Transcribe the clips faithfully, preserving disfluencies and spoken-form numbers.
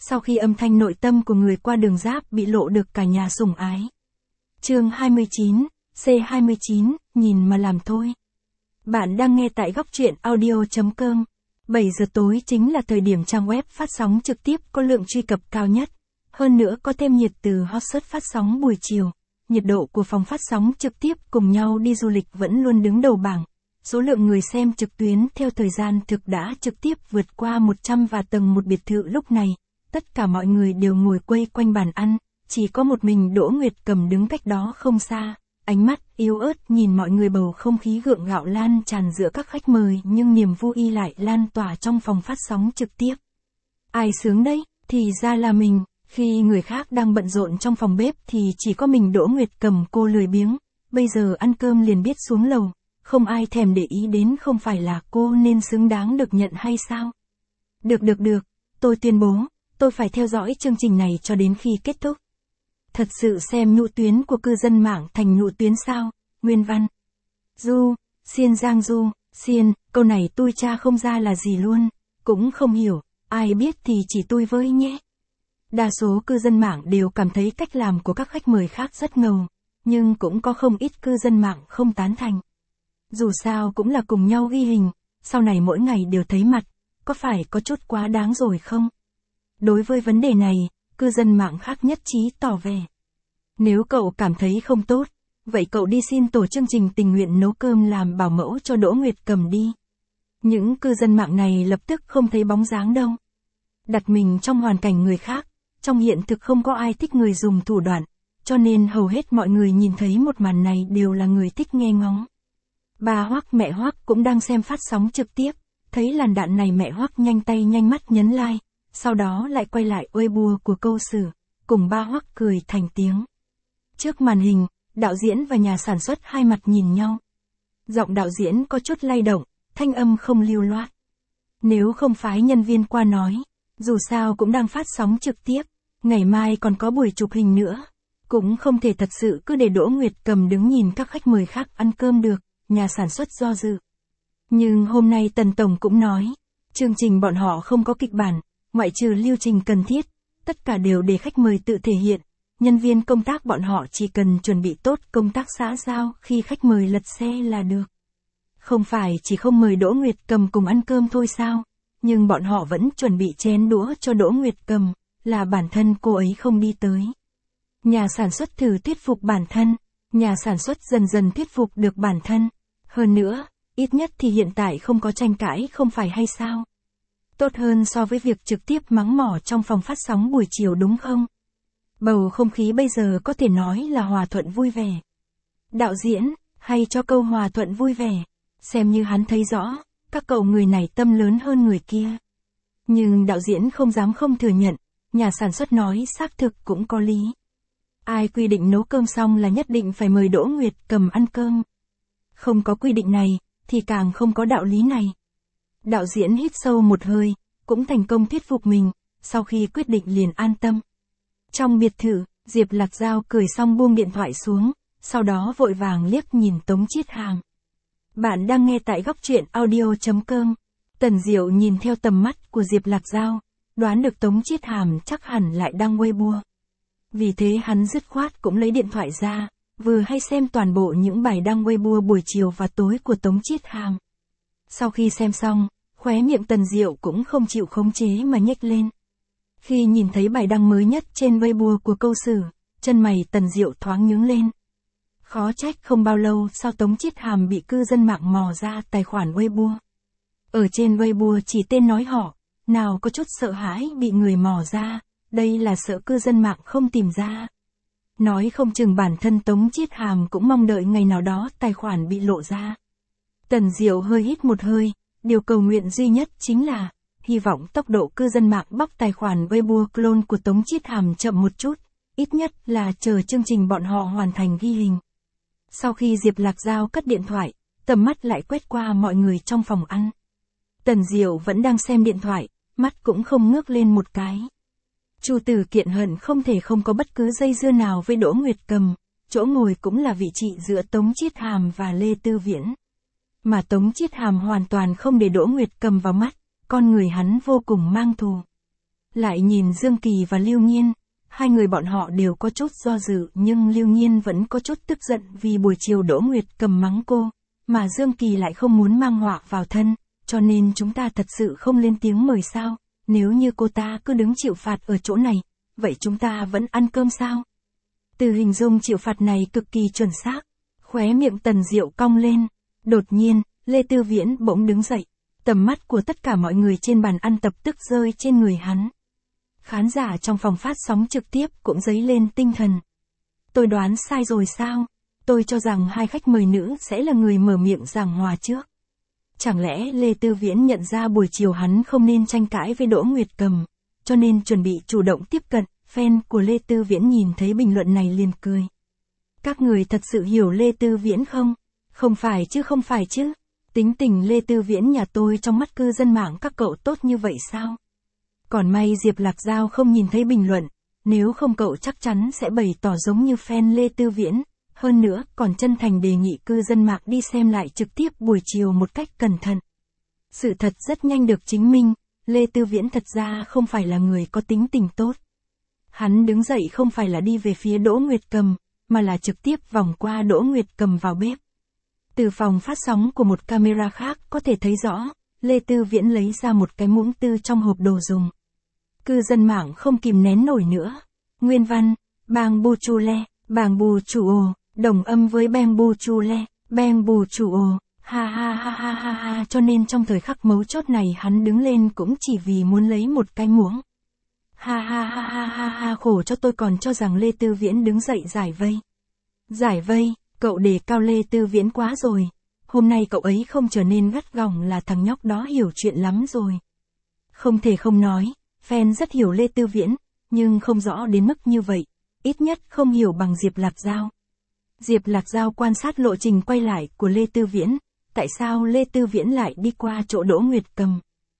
sau khi âm thanh nội tâm của người qua đường giáp bị lộ được cả nhà sủng ái. Chương hai mươi chín, C hai mươi chín, nhìn mà làm thôi. Bạn đang nghe tại góc truyện audio chấm com. bảy giờ tối chính là thời điểm trang web phát sóng trực tiếp có lượng truy cập cao nhất. Hơn nữa có thêm nhiệt từ hot search phát sóng buổi chiều. Nhiệt độ của phòng phát sóng trực tiếp cùng nhau đi du lịch vẫn luôn đứng đầu bảng. Số lượng người xem trực tuyến theo thời gian thực đã trực tiếp vượt qua một trăm và tầng một biệt thự lúc này. Tất cả mọi người đều ngồi quây quanh bàn ăn, chỉ có một mình Đỗ Nguyệt Cầm đứng cách đó không xa. Ánh mắt yếu ớt nhìn mọi người, bầu không khí gượng gạo lan tràn giữa các khách mời, nhưng niềm vui lại lan tỏa trong phòng phát sóng trực tiếp. Ai sướng đấy? Thì ra là mình. Khi người khác đang bận rộn trong phòng bếp thì chỉ có mình Đỗ Nguyệt Cầm cô lười biếng. Bây giờ ăn cơm liền biết xuống lầu, không ai thèm để ý đến, không phải là cô nên xứng đáng được nhận hay sao? Được được được, tôi tuyên bố, tôi phải theo dõi chương trình này cho đến khi kết thúc. Thật sự xem nhụ tuyến của cư dân mạng thành nhụ tuyến sao? Nguyên văn. Du, xiên giang du, xiên, câu này tôi tra không ra là gì luôn, cũng không hiểu, ai biết thì chỉ tôi với nhé. Đa số cư dân mạng đều cảm thấy cách làm của các khách mời khác rất ngầu, nhưng cũng có không ít cư dân mạng không tán thành. Dù sao cũng là cùng nhau ghi hình, sau này mỗi ngày đều thấy mặt, có phải có chút quá đáng rồi không? Đối với vấn đề này, cư dân mạng khác nhất trí tỏ vẻ. Nếu cậu cảm thấy không tốt, vậy cậu đi xin tổ chương trình tình nguyện nấu cơm làm bảo mẫu cho Đỗ Nguyệt Cầm đi. Những cư dân mạng này lập tức không thấy bóng dáng đâu. Đặt mình trong hoàn cảnh người khác, trong hiện thực không có ai thích người dùng thủ đoạn, cho nên hầu hết mọi người nhìn thấy một màn này đều là người thích nghe ngóng. Bà Hoắc mẹ Hoắc cũng đang xem phát sóng trực tiếp, thấy làn đạn này mẹ Hoắc nhanh tay nhanh mắt nhấn like, sau đó lại quay lại Weibo của câu sử, cùng ba Hoắc cười thành tiếng. Trước màn hình, đạo diễn và nhà sản xuất hai mặt nhìn nhau. Giọng đạo diễn có chút lay động, thanh âm không lưu loát. Nếu không phái nhân viên qua nói, dù sao cũng đang phát sóng trực tiếp, ngày mai còn có buổi chụp hình nữa, cũng không thể thật sự cứ để Đỗ Nguyệt Cầm đứng nhìn các khách mời khác ăn cơm được, nhà sản xuất do dự. Nhưng hôm nay Tần Tổng cũng nói, chương trình bọn họ không có kịch bản, ngoại trừ lưu trình cần thiết, tất cả đều để khách mời tự thể hiện, nhân viên công tác bọn họ chỉ cần chuẩn bị tốt công tác xã giao khi khách mời lật xe là được. Không phải chỉ không mời Đỗ Nguyệt Cầm cùng ăn cơm thôi sao, nhưng bọn họ vẫn chuẩn bị chén đũa cho Đỗ Nguyệt Cầm, là bản thân cô ấy không đi tới. Nhà sản xuất thử thuyết phục bản thân, nhà sản xuất dần dần thuyết phục được bản thân. Hơn nữa, ít nhất thì hiện tại không có tranh cãi, không phải hay sao? Tốt hơn so với việc trực tiếp mắng mỏ trong phòng phát sóng buổi chiều đúng không? Bầu không khí bây giờ có thể nói là hòa thuận vui vẻ. Đạo diễn, hay cho câu hòa thuận vui vẻ, xem như hắn thấy rõ, các cậu người này tâm lớn hơn người kia. Nhưng đạo diễn không dám không thừa nhận, nhà sản xuất nói xác thực cũng có lý. Ai quy định nấu cơm xong là nhất định phải mời Đỗ Nguyệt Cầm ăn cơm? Không có quy định này, thì càng không có đạo lý này. Đạo diễn hít sâu một hơi, cũng thành công thuyết phục mình, sau khi quyết định liền an tâm. Trong biệt thự, Diệp Lạc Giao cười xong buông điện thoại xuống, sau đó vội vàng liếc nhìn Tống Chiết Hàm. Bạn đang nghe tại góc truyện audio chấm com. Tần Diệu nhìn theo tầm mắt của Diệp Lạc Giao, đoán được Tống Chiết Hàm chắc hẳn lại đang Weibo. Vì thế hắn dứt khoát cũng lấy điện thoại ra, vừa hay xem toàn bộ những bài đăng Weibo buổi chiều và tối của Tống Chiết Hàm. Sau khi xem xong, khóe miệng Tần Diệu cũng không chịu khống chế mà nhếch lên. Khi nhìn thấy bài đăng mới nhất trên Weibo của câu sử, chân mày Tần Diệu thoáng nhướng lên. Khó trách không bao lâu sau Tống Chiết Hàm bị cư dân mạng mò ra tài khoản Weibo. Ở trên Weibo chỉ tên nói họ, nào có chút sợ hãi bị người mò ra, đây là sợ cư dân mạng không tìm ra. Nói không chừng bản thân Tống Chiết Hàm cũng mong đợi ngày nào đó tài khoản bị lộ ra. Tần Diệu hơi hít một hơi, điều cầu nguyện duy nhất chính là, hy vọng tốc độ cư dân mạng bóc tài khoản Weibo clone của Tống Chiết Hàm chậm một chút, ít nhất là chờ chương trình bọn họ hoàn thành ghi hình. Sau khi Diệp Lạc Giao cất điện thoại, tầm mắt lại quét qua mọi người trong phòng ăn. Tần Diệu vẫn đang xem điện thoại, mắt cũng không ngước lên một cái. Chu Tử Kiện hận không thể không có bất cứ dây dưa nào với Đỗ Nguyệt Cầm, chỗ ngồi cũng là vị trí giữa Tống Chiết Hàm và Lê Tư Viễn. Mà Tống Chiết Hàm hoàn toàn không để Đỗ Nguyệt Cầm vào mắt, con người hắn vô cùng mang thù. lại nhìn Dương Kỳ và Lưu Nhiên. Hai người bọn họ đều có chút do dự nhưng Lưu Nhiên vẫn có chút tức giận vì buổi chiều Đỗ Nguyệt Cầm mắng cô, mà Dương Kỳ lại không muốn mang họa vào thân, cho nên chúng ta thật sự không lên tiếng mời sao, nếu như cô ta cứ đứng chịu phạt ở chỗ này, vậy chúng ta vẫn ăn cơm sao? Từ hình dung chịu phạt này cực kỳ chuẩn xác, khóe miệng Tần Diệu cong lên, đột nhiên, Lê Tư Viễn bỗng đứng dậy, tầm mắt của tất cả mọi người trên bàn ăn tập tức rơi trên người hắn. Khán giả trong phòng phát sóng trực tiếp cũng dấy lên tinh thần. Tôi đoán sai rồi sao? Tôi cho rằng hai khách mời nữ sẽ là người mở miệng giảng hòa trước. Chẳng lẽ Lê Tư Viễn nhận ra buổi chiều hắn không nên tranh cãi với Đỗ Nguyệt Cầm, cho nên chuẩn bị chủ động tiếp cận, fan của Lê Tư Viễn nhìn thấy bình luận này liền cười. Các người thật sự hiểu Lê Tư Viễn không? Không phải chứ không phải chứ. Tính tình Lê Tư Viễn nhà tôi trong mắt cư dân mạng các cậu tốt như vậy sao? Còn may Diệp Lạc Giao không nhìn thấy bình luận, nếu không cậu chắc chắn sẽ bày tỏ giống như fan Lê Tư Viễn, hơn nữa còn chân thành đề nghị cư dân mạng đi xem lại trực tiếp buổi chiều một cách cẩn thận. Sự thật rất nhanh được chứng minh, Lê Tư Viễn thật ra không phải là người có tính tình tốt. Hắn đứng dậy không phải là đi về phía Đỗ Nguyệt Cầm, mà là trực tiếp vòng qua Đỗ Nguyệt Cầm vào bếp. Từ phòng phát sóng của một camera khác có thể thấy rõ, Lê Tư Viễn lấy ra một cái muỗng tư trong hộp đồ dùng. Cư dân mạng không kìm nén nổi nữa. Nguyên văn, bang bu chu le, bang bu chu ồ, đồng âm với bang bu chu le, bang bu chu ồ, ha ha ha ha ha ha, cho nên trong thời khắc mấu chốt này hắn đứng lên cũng chỉ vì muốn lấy một cái muỗng. Ha ha ha ha ha ha, khổ cho tôi còn cho rằng Lê Tư Viễn đứng dậy giải vây. Giải vây, cậu đề cao Lê Tư Viễn quá rồi. Hôm nay cậu ấy không trở nên gắt gỏng là thằng nhóc đó hiểu chuyện lắm rồi. Không thể không nói, fan rất hiểu Lê Tư Viễn, nhưng không rõ đến mức như vậy, ít nhất không hiểu bằng Diệp Lạc Giao. Diệp Lạc Giao quan sát lộ trình quay lại của Lê Tư Viễn, tại sao Lê Tư Viễn lại đi qua chỗ Đỗ Nguyệt Cầm.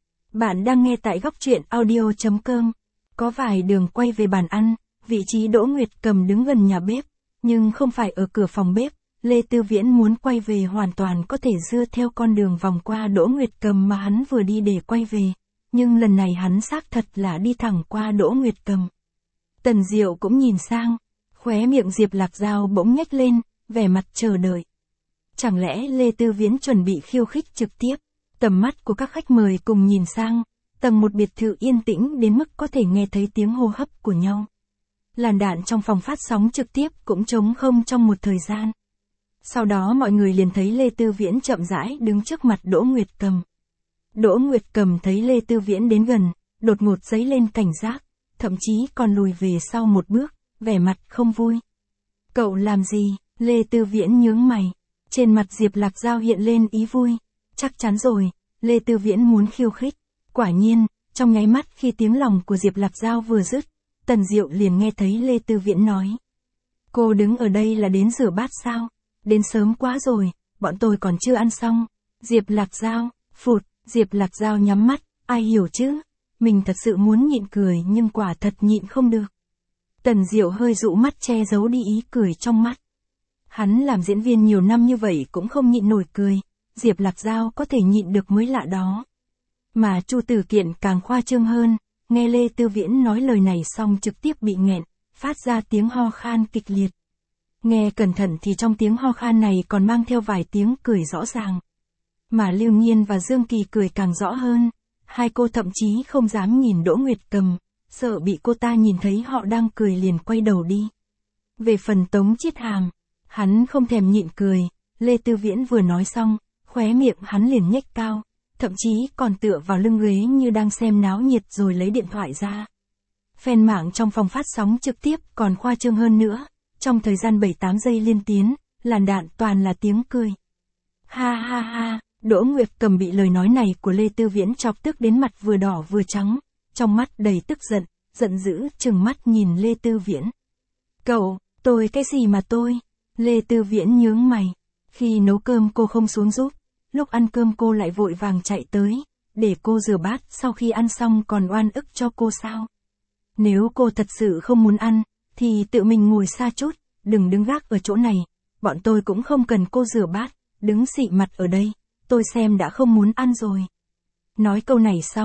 Bạn đang nghe tại góc truyện audio chấm com, có vài đường quay về bàn ăn, vị trí Đỗ Nguyệt Cầm đứng gần nhà bếp, nhưng không phải ở cửa phòng bếp. Lê Tư Viễn muốn quay về hoàn toàn có thể dưa theo con đường vòng qua Đỗ Nguyệt Cầm mà hắn vừa đi để quay về, nhưng lần này hắn xác thật là đi thẳng qua Đỗ Nguyệt Cầm. Tần Diệu cũng nhìn sang, khóe miệng Diệp Lạc Giao bỗng nhếch lên, vẻ mặt chờ đợi. Chẳng lẽ Lê Tư Viễn chuẩn bị khiêu khích trực tiếp? Tầm mắt của các khách mời cùng nhìn sang, tầng một biệt thự yên tĩnh đến mức có thể nghe thấy tiếng hô hấp của nhau. Làn đạn trong phòng phát sóng trực tiếp cũng trống không trong một thời gian. Sau đó mọi người liền thấy Lê Tư Viễn chậm rãi đứng trước mặt Đỗ Nguyệt Cầm. Đỗ Nguyệt Cầm thấy Lê Tư Viễn đến gần, đột ngột dấy lên cảnh giác, thậm chí còn lùi về sau một bước, vẻ mặt không vui. Cậu làm gì? Lê Tư Viễn nhướng mày. Trên mặt Diệp Lạc Giao hiện lên ý vui. Chắc chắn rồi, Lê Tư Viễn muốn khiêu khích. Quả nhiên, trong nháy mắt khi tiếng lòng của Diệp Lạc Giao vừa dứt, Tần Diệu liền nghe thấy Lê Tư Viễn nói. Cô đứng ở đây là đến rửa bát sao? Đến sớm quá rồi, bọn tôi còn chưa ăn xong. Diệp Lạc Giao, phụt, Diệp Lạc Giao nhắm mắt, ai hiểu chứ? Mình thật sự muốn nhịn cười nhưng quả thật nhịn không được. Tần Diệu hơi dụ mắt che giấu đi ý cười trong mắt. Hắn làm diễn viên nhiều năm như vậy cũng không nhịn nổi cười, Diệp Lạc Giao có thể nhịn được mới lạ đó. Mà Chu Tử Kiện càng khoa trương hơn, nghe Lê Tư Viễn nói lời này xong trực tiếp bị nghẹn, phát ra tiếng ho khan kịch liệt. Nghe cẩn thận thì trong tiếng ho khan này còn mang theo vài tiếng cười rõ ràng. Mà Lưu Nhiên và Dương Kỳ cười càng rõ hơn, hai cô thậm chí không dám nhìn Đỗ Nguyệt Cầm, sợ bị cô ta nhìn thấy họ đang cười liền quay đầu đi. Về phần Tống Chiết Hàm, hắn không thèm nhịn cười, Lê Tư Viễn vừa nói xong, khóe miệng hắn liền nhếch cao, thậm chí còn tựa vào lưng ghế như đang xem náo nhiệt rồi lấy điện thoại ra. Fan mạng trong phòng phát sóng trực tiếp còn khoa trương hơn nữa, trong thời gian bảy tám giây liên tiến, làn đạn toàn là tiếng cười. Ha ha ha, Đỗ Nguyệt Cầm bị lời nói này của Lê Tư Viễn chọc tức đến mặt vừa đỏ vừa trắng, trong mắt đầy tức giận, giận dữ trừng mắt nhìn Lê Tư Viễn. Cậu, tôi cái gì mà tôi? Lê Tư Viễn nhướng mày, khi nấu cơm cô không xuống giúp, lúc ăn cơm cô lại vội vàng chạy tới, để cô rửa bát sau khi ăn xong còn oan ức cho cô sao? Nếu cô thật sự không muốn ăn, thì tự mình ngồi xa chút, đừng đứng gác ở chỗ này, bọn tôi cũng không cần cô rửa bát, đứng xị mặt ở đây, tôi xem đã không muốn ăn rồi. Nói câu này xong,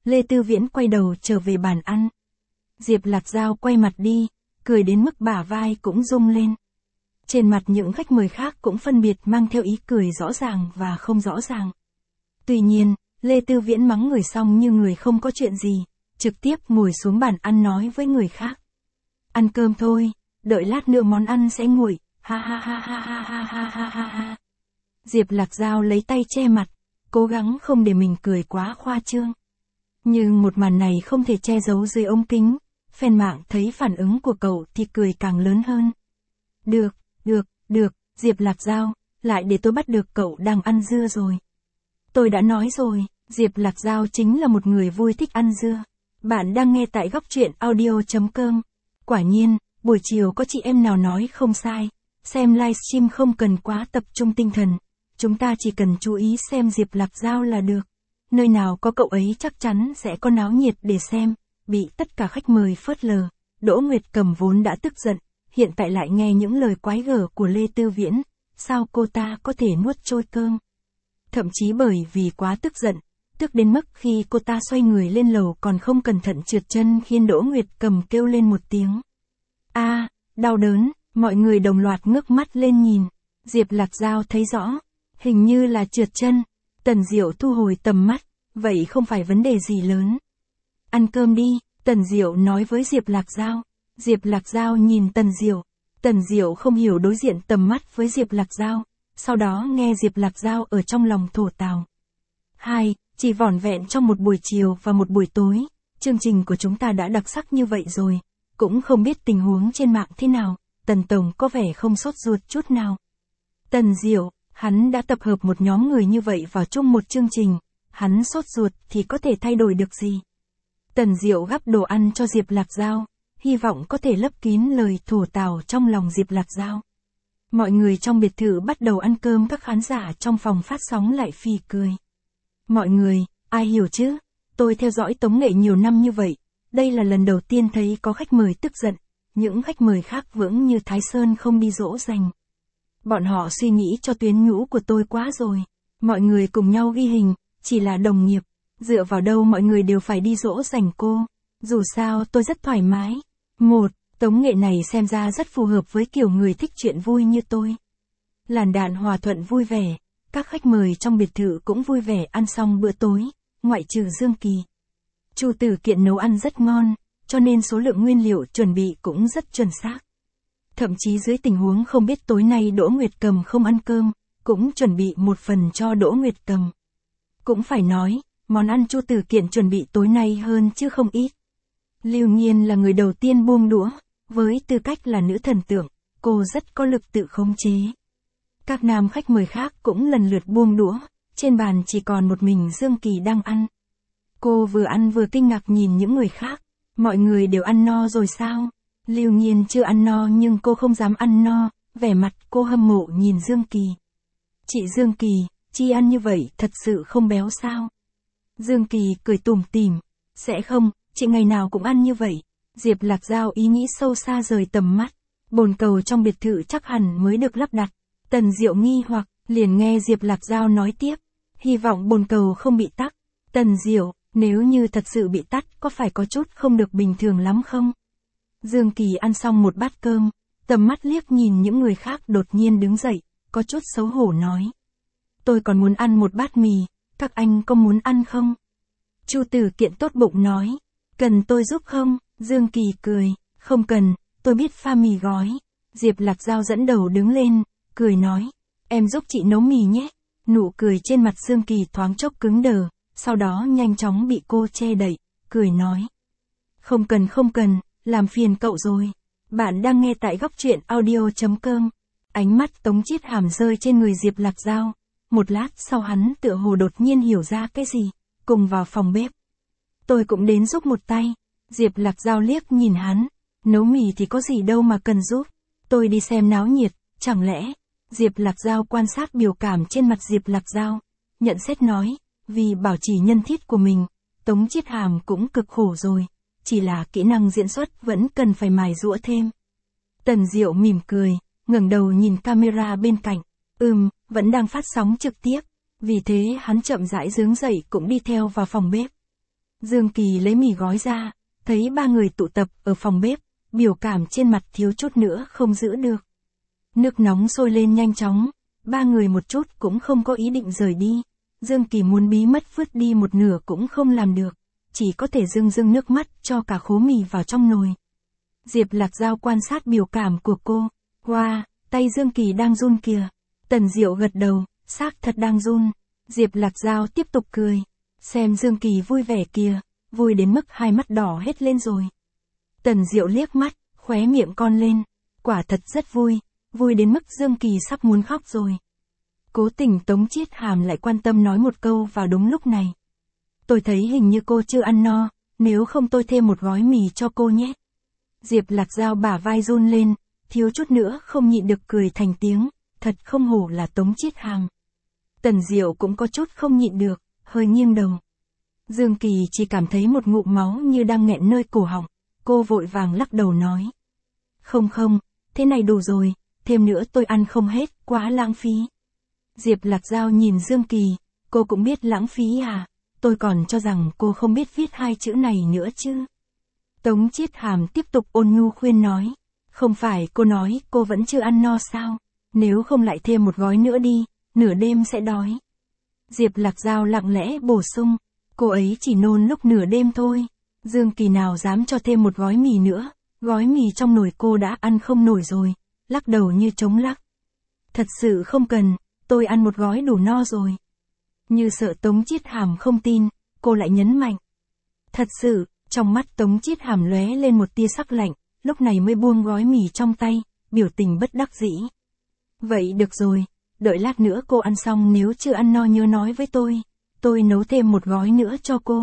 Lê Tư Viễn quay đầu trở về bàn ăn. Diệp Lạc Giao quay mặt đi, cười đến mức bả vai cũng rung lên. Trên mặt những khách mời khác cũng phân biệt mang theo ý cười rõ ràng và không rõ ràng. Tuy nhiên, Lê Tư Viễn mắng người xong như người không có chuyện gì, trực tiếp ngồi xuống bàn ăn nói với người khác. Ăn cơm thôi, đợi lát nữa món ăn sẽ nguội, ha ha ha ha ha ha ha ha ha ha. Diệp Lạc Giao lấy tay che mặt, cố gắng không để mình cười quá khoa trương. Nhưng một màn này không thể che giấu dưới ống kính, fan mạng thấy phản ứng của cậu thì cười càng lớn hơn. Được, được, được, Diệp Lạc Giao, lại để tôi bắt được cậu đang ăn dưa rồi. Tôi đã nói rồi, Diệp Lạc Giao chính là một người vui thích ăn dưa. Bạn đang nghe tại góc truyện audio chấm com. Quả nhiên, buổi chiều có chị em nào nói không sai, xem livestream không cần quá tập trung tinh thần, chúng ta chỉ cần chú ý xem Diệp Lạc Giao là được. Nơi nào có cậu ấy chắc chắn sẽ có náo nhiệt để xem, bị tất cả khách mời phớt lờ. Đỗ Nguyệt Cầm vốn đã tức giận, hiện tại lại nghe những lời quái gở của Lê Tư Viễn, sao cô ta có thể nuốt trôi cơm. Thậm chí bởi vì quá tức giận, tức đến mức khi cô ta xoay người lên lầu còn không cẩn thận trượt chân khiến Đỗ Nguyệt Cầm kêu lên một tiếng. A, à, đau đớn, mọi người đồng loạt ngước mắt lên nhìn, Diệp Lạc Giao thấy rõ, hình như là trượt chân. Tần Diệu thu hồi tầm mắt, vậy không phải vấn đề gì lớn. Ăn cơm đi, Tần Diệu nói với Diệp Lạc Giao. Diệp Lạc Giao nhìn Tần Diệu, Tần Diệu không hiểu đối diện tầm mắt với Diệp Lạc Giao, sau đó nghe Diệp Lạc Giao ở trong lòng thổ tào. Hai, chỉ vỏn vẹn trong một buổi chiều và một buổi tối, chương trình của chúng ta đã đặc sắc như vậy rồi, cũng không biết tình huống trên mạng thế nào, Tần Tổng có vẻ không sốt ruột chút nào. Tần Diệu, hắn đã tập hợp một nhóm người như vậy vào chung một chương trình, hắn sốt ruột thì có thể thay đổi được gì. Tần Diệu gắp đồ ăn cho Diệp Lạc Giao, hy vọng có thể lấp kín lời thổ tào trong lòng Diệp Lạc Giao. Mọi người trong biệt thự bắt đầu ăn cơm, các khán giả trong phòng phát sóng lại phì cười. Mọi người, ai hiểu chứ, tôi theo dõi tống nghệ nhiều năm như vậy, đây là lần đầu tiên thấy có khách mời tức giận, những khách mời khác vững như Thái Sơn không đi dỗ dành. Bọn họ suy nghĩ cho tuyến nhũ của tôi quá rồi, mọi người cùng nhau ghi hình, chỉ là đồng nghiệp, dựa vào đâu mọi người đều phải đi dỗ dành cô, dù sao tôi rất thoải mái. Một, tống nghệ này xem ra rất phù hợp với kiểu người thích chuyện vui như tôi. Làn đạn hòa thuận vui vẻ, các khách mời trong biệt thự cũng vui vẻ ăn xong bữa tối, ngoại trừ Dương Kỳ. Chu Tử Kiện nấu ăn rất ngon, cho nên số lượng nguyên liệu chuẩn bị cũng rất chuẩn xác. Thậm chí dưới tình huống không biết tối nay Đỗ Nguyệt Cầm không ăn cơm, cũng chuẩn bị một phần cho Đỗ Nguyệt Cầm. Cũng phải nói, món ăn Chu Tử Kiện chuẩn bị tối nay hơn chứ không ít. Lưu Nhiên là người đầu tiên buông đũa, với tư cách là nữ thần tượng, cô rất có lực tự khống chế. Các nam khách mời khác cũng lần lượt buông đũa, trên bàn chỉ còn một mình Dương Kỳ đang ăn. Cô vừa ăn vừa kinh ngạc nhìn những người khác, mọi người đều ăn no rồi sao? Lưu Nhiên chưa ăn no nhưng cô không dám ăn no, vẻ mặt cô hâm mộ nhìn Dương Kỳ. Chị Dương Kỳ, chi ăn như vậy thật sự không béo sao? Dương Kỳ cười tủm tỉm, sẽ không, chị ngày nào cũng ăn như vậy. Diệp Lạc Giao ý nghĩ sâu xa rời tầm mắt, bồn cầu trong biệt thự chắc hẳn mới được lắp đặt. Tần Diệu nghi hoặc, liền nghe Diệp Lạc Giao nói tiếp, hy vọng bồn cầu không bị tắc. Tần Diệu, nếu như thật sự bị tắt có phải có chút không được bình thường lắm không? Dương Kỳ ăn xong một bát cơm, tầm mắt liếc nhìn những người khác đột nhiên đứng dậy, có chút xấu hổ nói. Tôi còn muốn ăn một bát mì, các anh có muốn ăn không? Chu Tử Kiện tốt bụng nói, cần tôi giúp không? Dương Kỳ cười, không cần, tôi biết pha mì gói. Diệp Lạc Giao dẫn đầu đứng lên, cười nói, em giúp chị nấu mì nhé. Nụ cười trên mặt Dương Kỳ thoáng chốc cứng đờ, sau đó nhanh chóng bị cô che đậy, cười nói. Không cần không cần, làm phiền cậu rồi. Bạn đang nghe tại góc truyện audio chấm com. Ánh mắt Tống Chiết Hàm rơi trên người Diệp Lạc Giao. Một lát sau hắn tựa hồ đột nhiên hiểu ra cái gì, cùng vào phòng bếp. Tôi cũng đến giúp một tay. Diệp Lạc Giao liếc nhìn hắn, nấu mì thì có gì đâu mà cần giúp. Tôi đi xem náo nhiệt, chẳng lẽ? Diệp Lạc Giao quan sát biểu cảm trên mặt Diệp Lạc Giao, nhận xét nói, vì bảo trì nhân thiết của mình, Tống Chiết Hàm cũng cực khổ rồi, chỉ là kỹ năng diễn xuất vẫn cần phải mài giũa thêm. Tần Diệu mỉm cười, ngẩng đầu nhìn camera bên cạnh, ừm, vẫn đang phát sóng trực tiếp, vì thế hắn chậm rãi đứng dậy cũng đi theo vào phòng bếp. Dương Kỳ lấy mì gói ra, thấy ba người tụ tập ở phòng bếp, biểu cảm trên mặt thiếu chút nữa không giữ được. Nước nóng sôi lên nhanh chóng, ba người một chút cũng không có ý định rời đi. Dương Kỳ muốn bí mật vứt đi một nửa cũng không làm được, chỉ có thể rưng rưng nước mắt cho cả khố mì vào trong nồi. Diệp Lạc Giao quan sát biểu cảm của cô. Wow, tay Dương Kỳ đang run kìa. Tần Diệu gật đầu, xác thật đang run. Diệp Lạc Giao tiếp tục cười. Xem Dương Kỳ vui vẻ kìa, vui đến mức hai mắt đỏ hết lên rồi. Tần Diệu liếc mắt, khóe miệng cong lên. Quả thật rất vui, vui đến mức Dương Kỳ sắp muốn khóc rồi. Cố tình Tống Chiết Hàm lại quan tâm nói một câu vào đúng lúc này. Tôi thấy hình như cô chưa ăn no, nếu không tôi thêm một gói mì cho cô nhé. Diệp Lạc Giao bả vai run lên, thiếu chút nữa không nhịn được cười thành tiếng, thật không hổ là Tống Chiết Hàm. Tần Diệu cũng có chút không nhịn được, hơi nghiêng đầu. Dương Kỳ chỉ cảm thấy một ngụm máu như đang nghẹn nơi cổ họng, cô vội vàng lắc đầu nói. Không không, thế này đủ rồi, thêm nữa tôi ăn không hết, quá lãng phí. Diệp Lạc Giao nhìn Dương Kỳ, cô cũng biết lãng phí à, tôi còn cho rằng cô không biết viết hai chữ này nữa chứ. Tống Chiết Hàm tiếp tục ôn nhu khuyên nói, không phải cô nói cô vẫn chưa ăn no sao, nếu không lại thêm một gói nữa đi, nửa đêm sẽ đói. Diệp Lạc Giao lặng lẽ bổ sung, cô ấy chỉ nôn lúc nửa đêm thôi. Dương Kỳ nào dám cho thêm một gói mì nữa, gói mì trong nồi cô đã ăn không nổi rồi, lắc đầu như trống lắc. Thật sự không cần, tôi ăn một gói đủ no rồi. Như sợ Tống Chiết Hàm không tin, cô lại nhấn mạnh. Thật sự, trong mắt Tống Chiết Hàm lóe lên một tia sắc lạnh, lúc này mới buông gói mì trong tay, biểu tình bất đắc dĩ. Vậy được rồi, đợi lát nữa cô ăn xong nếu chưa ăn no nhớ nói với tôi, tôi nấu thêm một gói nữa cho cô.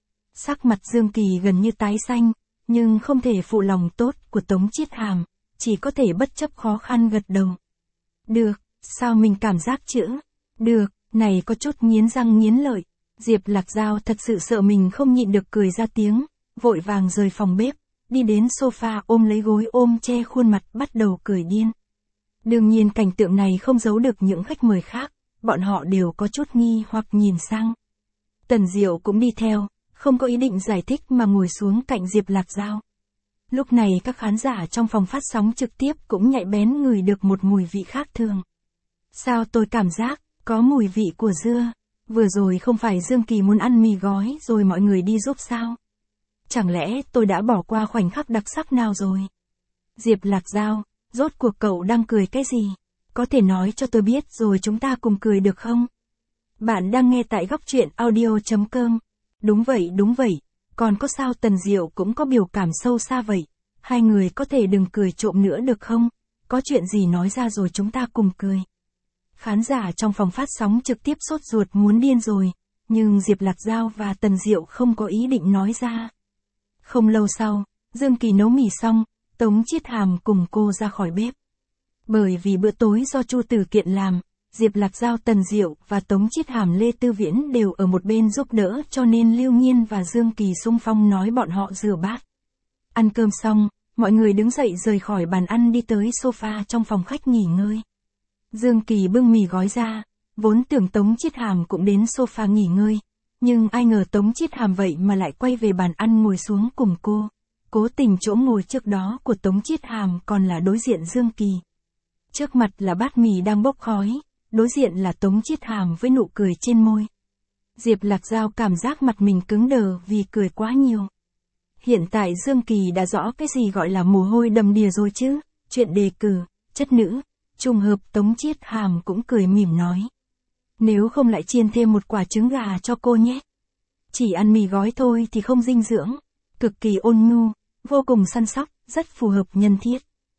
Sắc mặt Dương Kỳ gần như tái xanh, nhưng không thể phụ lòng tốt của Tống Chiết Hàm, chỉ có thể bất chấp khó khăn gật đầu. Được, sao mình cảm giác chữ? Được, này có chút nghiến răng nghiến lợi. Diệp Lạc Giao thật sự sợ mình không nhịn được cười ra tiếng, vội vàng rời phòng bếp, đi đến sofa ôm lấy gối ôm che khuôn mặt bắt đầu cười điên. Đương nhiên cảnh tượng này không giấu được những khách mời khác, bọn họ đều có chút nghi hoặc nhìn sang. Tần Diệu cũng đi theo, không có ý định giải thích mà ngồi xuống cạnh Diệp Lạc Giao. Lúc này các khán giả trong phòng phát sóng trực tiếp cũng nhạy bén ngửi được một mùi vị khác thường. Sao tôi cảm giác, có mùi vị của dưa, vừa rồi không phải Dương Kỳ muốn ăn mì gói rồi mọi người đi giúp sao? Chẳng lẽ tôi đã bỏ qua khoảnh khắc đặc sắc nào rồi? Diệp Lạc Giao, rốt cuộc cậu đang cười cái gì? Có thể nói cho tôi biết rồi chúng ta cùng cười được không? Bạn đang nghe tại góc truyện audio chấm com. Đúng vậy đúng vậy, còn có sao Tần Diệu cũng có biểu cảm sâu xa vậy? Hai người có thể đừng cười trộm nữa được không? Có chuyện gì nói ra rồi chúng ta cùng cười. Khán giả trong phòng phát sóng trực tiếp sốt ruột muốn điên rồi, nhưng Diệp Lạc Giao và Tần Diệu không có ý định nói ra. Không lâu sau, Dương Kỳ nấu mì xong, Tống Chiết Hàm cùng cô ra khỏi bếp. Bởi vì bữa tối do Chu Tử Kiện làm, Diệp Lạc Giao, Tần Diệu và Tống Chiết Hàm, Lê Tư Viễn đều ở một bên giúp đỡ, cho nên Lưu Nhiên và Dương Kỳ xung phong nói bọn họ rửa bát. Ăn cơm xong, mọi người đứng dậy rời khỏi bàn ăn đi tới sofa trong phòng khách nghỉ ngơi. Dương Kỳ bưng mì gói ra, vốn tưởng Tống Chiết Hàm cũng đến sofa nghỉ ngơi, nhưng ai ngờ Tống Chiết Hàm vậy mà lại quay về bàn ăn ngồi xuống cùng cô. Cố tình chỗ ngồi trước đó của Tống Chiết Hàm còn là đối diện Dương Kỳ. Trước mặt là bát mì đang bốc khói, đối diện là Tống Chiết Hàm với nụ cười trên môi. Diệp Lạc Giao cảm giác mặt mình cứng đờ vì cười quá nhiều. Hiện tại Dương Kỳ đã rõ cái gì gọi là mồ hôi đầm đìa rồi chứ, chuyện đề cử, chất nữ, trùng hợp Tống Chiết Hàm cũng cười mỉm nói. Nếu không lại chiên thêm một quả trứng gà cho cô nhé. Chỉ ăn mì gói thôi thì không dinh dưỡng, cực kỳ ôn nhu, vô cùng săn sóc, rất phù hợp nhân thiết.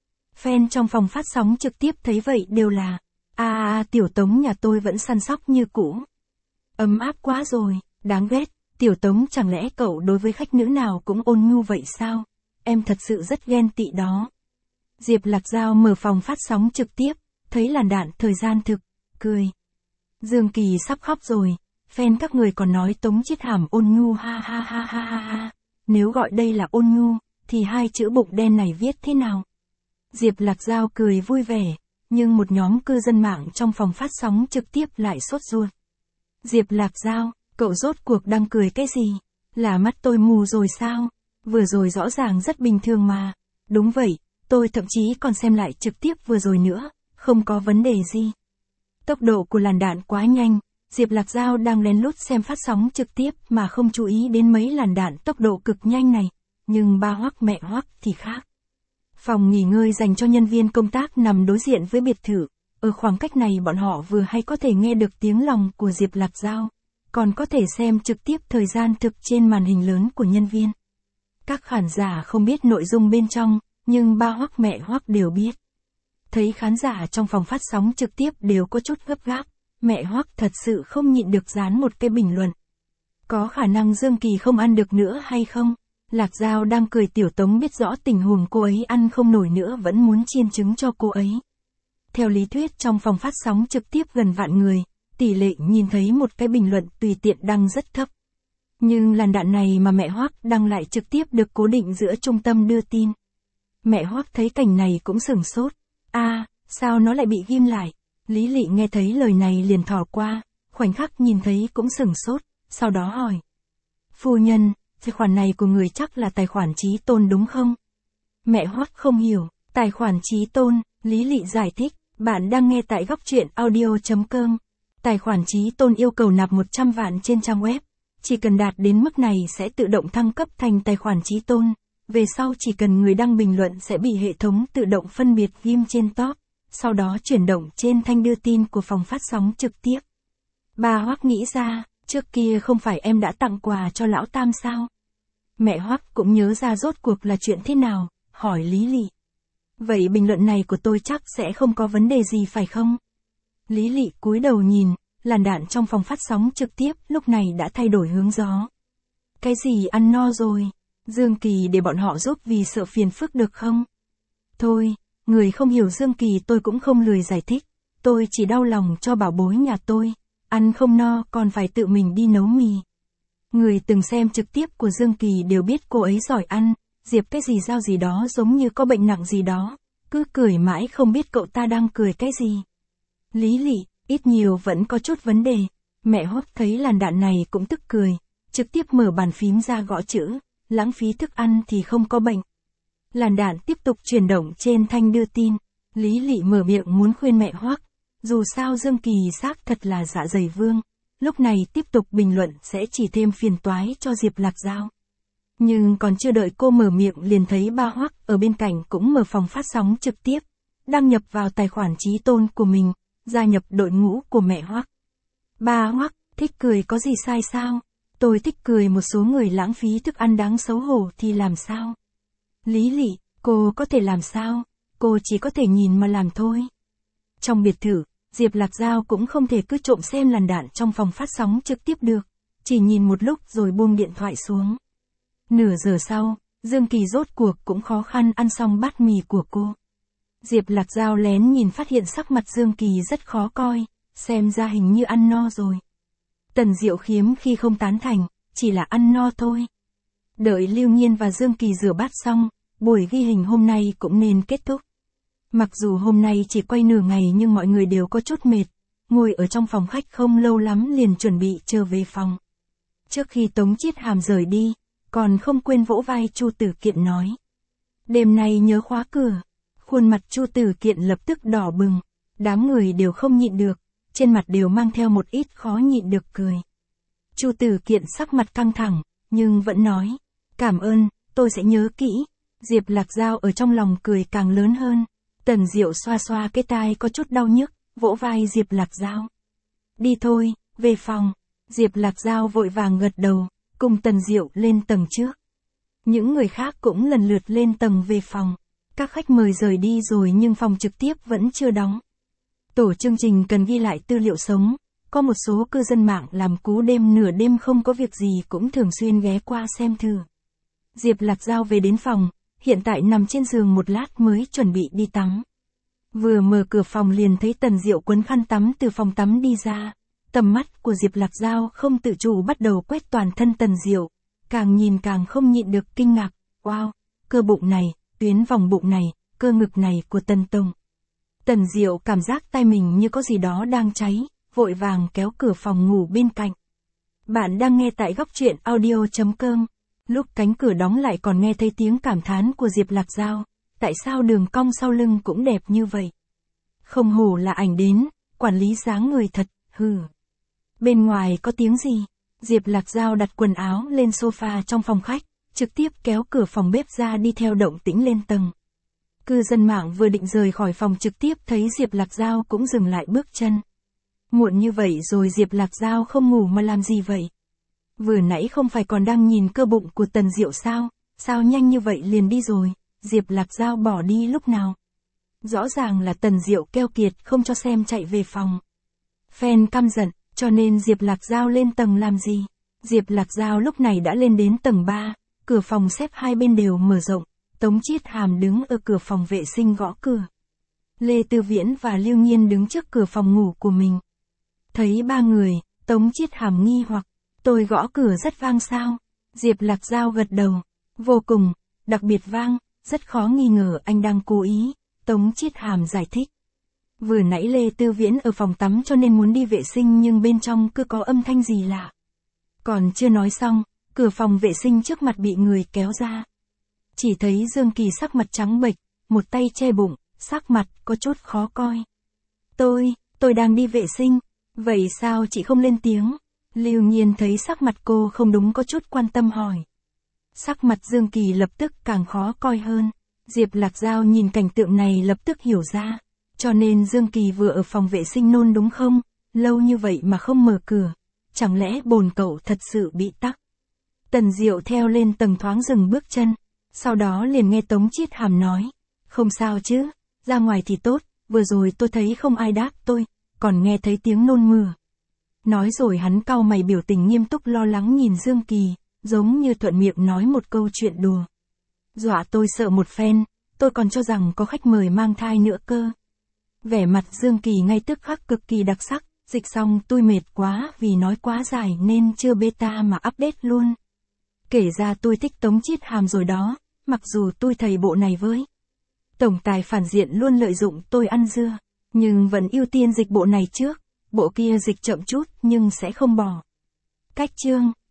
Fan trong phòng phát sóng trực tiếp thấy vậy đều là, a à, à, tiểu Tống nhà tôi vẫn săn sóc như cũ. Ấm áp quá rồi, đáng ghét, tiểu Tống chẳng lẽ cậu đối với khách nữ nào cũng ôn nhu vậy sao? Em thật sự rất ghen tị đó. Diệp Lạc Giao mở phòng phát sóng trực tiếp, thấy làn đạn thời gian thực, cười. Dương Kỳ sắp khóc rồi, fan các người còn nói Tống Chiết Hàm ôn nhu ha ha ha ha ha ha. Nếu gọi đây là ôn nhu, thì hai chữ bụng đen này viết thế nào? Diệp Lạc Giao cười vui vẻ, nhưng một nhóm cư dân mạng trong phòng phát sóng trực tiếp lại sốt ruột. Diệp Lạc Giao, cậu rốt cuộc đang cười cái gì? Là mắt tôi mù rồi sao? Vừa rồi rõ ràng rất bình thường mà. Đúng vậy, tôi thậm chí còn xem lại trực tiếp vừa rồi nữa, không có vấn đề gì. Tốc độ của làn đạn quá nhanh, Diệp Lạc Giao đang lén lút xem phát sóng trực tiếp mà không chú ý đến mấy làn đạn tốc độ cực nhanh này, nhưng ba Hoắc mẹ Hoắc thì khác. Phòng nghỉ ngơi dành cho nhân viên công tác nằm đối diện với biệt thự, ở khoảng cách này bọn họ vừa hay có thể nghe được tiếng lòng của Diệp Lạc Giao, còn có thể xem trực tiếp thời gian thực trên màn hình lớn của nhân viên. Các khán giả không biết nội dung bên trong, nhưng ba Hoắc mẹ Hoắc đều biết. Thấy khán giả trong phòng phát sóng trực tiếp đều có chút gấp gáp, mẹ Hoắc thật sự không nhịn được dán một cái bình luận. Có khả năng Dương Kỳ không ăn được nữa hay không? Lạc Giao đang cười, Tiểu Tống biết rõ tình huống cô ấy ăn không nổi nữa vẫn muốn chiên trứng cho cô ấy. Theo lý thuyết trong phòng phát sóng trực tiếp gần vạn người, tỷ lệ nhìn thấy một cái bình luận tùy tiện đăng rất thấp. Nhưng làn đạn này mà mẹ Hoắc đăng lại trực tiếp được cố định giữa trung tâm đưa tin. Mẹ Hoắc thấy cảnh này cũng sửng sốt. A, à, sao nó lại bị ghim lại? Lý Lị nghe thấy lời này liền thò qua, khoảnh khắc nhìn thấy cũng sửng sốt, sau đó hỏi. Phu nhân, tài khoản này của người chắc là tài khoản Chí Tôn đúng không? Mẹ Hoắc không hiểu, tài khoản Chí Tôn, Lý Lị giải thích, bạn đang nghe tại góc truyện audio chấm com. Tài khoản Chí Tôn yêu cầu nạp một trăm vạn trên trang web, chỉ cần đạt đến mức này sẽ tự động thăng cấp thành tài khoản Chí Tôn, về sau chỉ cần người đăng bình luận sẽ bị hệ thống tự động phân biệt ghim trên top, sau đó chuyển động trên thanh đưa tin của phòng phát sóng trực tiếp. Bà Hoắc nghĩ ra, trước kia không phải em đã tặng quà cho lão Tam sao? Mẹ Hoắc cũng nhớ ra rốt cuộc là chuyện thế nào, hỏi Lý Lị. Vậy bình luận này của tôi chắc sẽ không có vấn đề gì phải không? Lý Lị cúi đầu nhìn, làn đạn trong phòng phát sóng trực tiếp lúc này đã thay đổi hướng gió. Cái gì ăn no rồi? Dương Kỳ để bọn họ giúp vì sợ phiền phức được không? Thôi, người không hiểu Dương Kỳ tôi cũng không lười giải thích, tôi chỉ đau lòng cho bảo bối nhà tôi, ăn không no còn phải tự mình đi nấu mì. Người từng xem trực tiếp của Dương Kỳ đều biết cô ấy giỏi ăn, Diệp cái gì Giao gì đó giống như có bệnh nặng gì đó, cứ cười mãi không biết cậu ta đang cười cái gì. Lý Lị, ít nhiều vẫn có chút vấn đề, mẹ Hoắc thấy làn đạn này cũng tức cười, trực tiếp mở bàn phím ra gõ chữ, lãng phí thức ăn thì không có bệnh. Làn đạn tiếp tục chuyển động trên thanh đưa tin, Lý Lị mở miệng muốn khuyên mẹ Hoắc, dù sao Dương Kỳ xác thật là dạ dày vương, lúc này tiếp tục bình luận sẽ chỉ thêm phiền toái cho Diệp Lạc Giao. Nhưng còn chưa đợi cô mở miệng liền thấy ba Hoắc ở bên cạnh cũng mở phòng phát sóng trực tiếp, đăng nhập vào tài khoản Chí Tôn của mình, gia nhập đội ngũ của mẹ Hoắc. Ba Hoắc, thích cười có gì sai sao? Tôi thích cười một số người lãng phí thức ăn đáng xấu hổ thì làm sao? Lý Lị, cô có thể làm sao? Cô chỉ có thể nhìn mà làm thôi. Trong biệt thự, Diệp Lạc Giao cũng không thể cứ trộm xem làn đạn trong phòng phát sóng trực tiếp được, chỉ nhìn một lúc rồi buông điện thoại xuống. Nửa giờ sau, Dương Kỳ rốt cuộc cũng khó khăn ăn xong bát mì của cô. Diệp Lạc Giao lén nhìn phát hiện sắc mặt Dương Kỳ rất khó coi, xem ra hình như ăn no rồi. Tần Diệu Khiếm khi không tán thành, chỉ là ăn no thôi. Đợi Lưu Nhiên và Dương Kỳ rửa bát xong, buổi ghi hình hôm nay cũng nên kết thúc. Mặc dù hôm nay chỉ quay nửa ngày nhưng mọi người đều có chút mệt, ngồi ở trong phòng khách không lâu lắm liền chuẩn bị trở về phòng. Trước khi Tống Chiết Hàm rời đi, còn không quên vỗ vai Chu Tử Kiện nói. Đêm nay nhớ khóa cửa. Khuôn mặt Chu Tử Kiện lập tức đỏ bừng, đám người đều không nhịn được, trên mặt đều mang theo một ít khó nhịn được cười. Chu Tử Kiện sắc mặt căng thẳng, nhưng vẫn nói, cảm ơn, tôi sẽ nhớ kỹ. Diệp Lạc Giao ở trong lòng cười càng lớn hơn. Tần Diệu xoa xoa cái tai có chút đau nhức, vỗ vai Diệp Lạc Giao. Đi thôi, về phòng. Diệp Lạc Giao vội vàng gật đầu, cùng Tần Diệu lên tầng trước. Những người khác cũng lần lượt lên tầng về phòng. Các khách mời rời đi rồi nhưng phòng trực tiếp vẫn chưa đóng. Tổ chương trình cần ghi lại tư liệu sống, có một số cư dân mạng làm cú đêm nửa đêm không có việc gì cũng thường xuyên ghé qua xem thử. Diệp Lạc Giao về đến phòng, hiện tại nằm trên giường một lát mới chuẩn bị đi tắm. Vừa mở cửa phòng liền thấy Tần Diệu quấn khăn tắm từ phòng tắm đi ra. Tầm mắt của Diệp Lạc Giao không tự chủ bắt đầu quét toàn thân Tần Diệu, càng nhìn càng không nhịn được kinh ngạc, wow, cơ bụng này, tuyến vòng bụng này, cơ ngực này của Tần Tổng. Tần Diệu cảm giác tay mình như có gì đó đang cháy, vội vàng kéo cửa phòng ngủ bên cạnh. Bạn đang nghe tại góc truyện audio chấm com. Lúc cánh cửa đóng lại còn nghe thấy tiếng cảm thán của Diệp Lạc Giao. Tại sao đường cong sau lưng cũng đẹp như vậy? Không hổ là ảnh đến, quản lý dáng người thật, hừ. Bên ngoài có tiếng gì? Diệp Lạc Giao đặt quần áo lên sofa trong phòng khách, trực tiếp kéo cửa phòng bếp ra đi theo động tĩnh lên tầng. Cư dân mạng vừa định rời khỏi phòng trực tiếp thấy Diệp Lạc Giao cũng dừng lại bước chân. Muộn như vậy rồi Diệp Lạc Giao không ngủ mà làm gì vậy? Vừa nãy không phải còn đang nhìn cơ bụng của Tần Diệu sao? Sao nhanh như vậy liền đi rồi? Diệp Lạc Giao bỏ đi lúc nào? Rõ ràng là Tần Diệu keo kiệt không cho xem chạy về phòng. Fan căm giận, cho nên Diệp Lạc Giao lên tầng làm gì? Diệp Lạc Giao lúc này đã lên đến tầng ba, cửa phòng xếp hai bên đều mở rộng, Tống Chiết Hàm đứng ở cửa phòng vệ sinh gõ cửa. Lê Tư Viễn và Lưu Nhiên đứng trước cửa phòng ngủ của mình. Thấy ba người, Tống Chiết Hàm nghi hoặc, tôi gõ cửa rất vang sao? Diệp Lạc Giao gật đầu, vô cùng, đặc biệt vang, rất khó nghi ngờ anh đang cố ý, Tống Chiết Hàm giải thích. Vừa nãy Lê Tư Viễn ở phòng tắm cho nên muốn đi vệ sinh nhưng bên trong cứ có âm thanh gì lạ. Còn chưa nói xong, cửa phòng vệ sinh trước mặt bị người kéo ra. Chỉ thấy Dương Kỳ sắc mặt trắng bệch, một tay che bụng, sắc mặt có chút khó coi. Tôi, tôi đang đi vệ sinh, vậy sao chị không lên tiếng? Lưu Nhiên thấy sắc mặt cô không đúng có chút quan tâm hỏi. Sắc mặt Dương Kỳ lập tức càng khó coi hơn. Diệp Lạc Giao nhìn cảnh tượng này lập tức hiểu ra. Cho nên Dương Kỳ vừa ở phòng vệ sinh nôn đúng không? Lâu như vậy mà không mở cửa. Chẳng lẽ bồn cậu thật sự bị tắc? Tần Diệu theo lên tầng thoáng dừng bước chân. Sau đó liền nghe Tống Chiết Hàm nói. Không sao chứ, ra ngoài thì tốt, vừa rồi tôi thấy không ai đáp tôi, còn nghe thấy tiếng nôn mửa. Nói rồi hắn cau mày biểu tình nghiêm túc lo lắng nhìn Dương Kỳ, giống như thuận miệng nói một câu chuyện đùa. Dọa tôi sợ một phen, tôi còn cho rằng có khách mời mang thai nữa cơ. Vẻ mặt Dương Kỳ ngay tức khắc cực kỳ đặc sắc, dịch xong tôi mệt quá vì nói quá dài nên chưa beta mà update luôn. Kể ra tôi thích Tống Chiết Hàm rồi đó, mặc dù tôi thầy bộ này với tổng tài phản diện luôn lợi dụng tôi ăn dưa, nhưng vẫn ưu tiên dịch bộ này trước, bộ kia dịch chậm chút nhưng sẽ không bỏ. Cách chương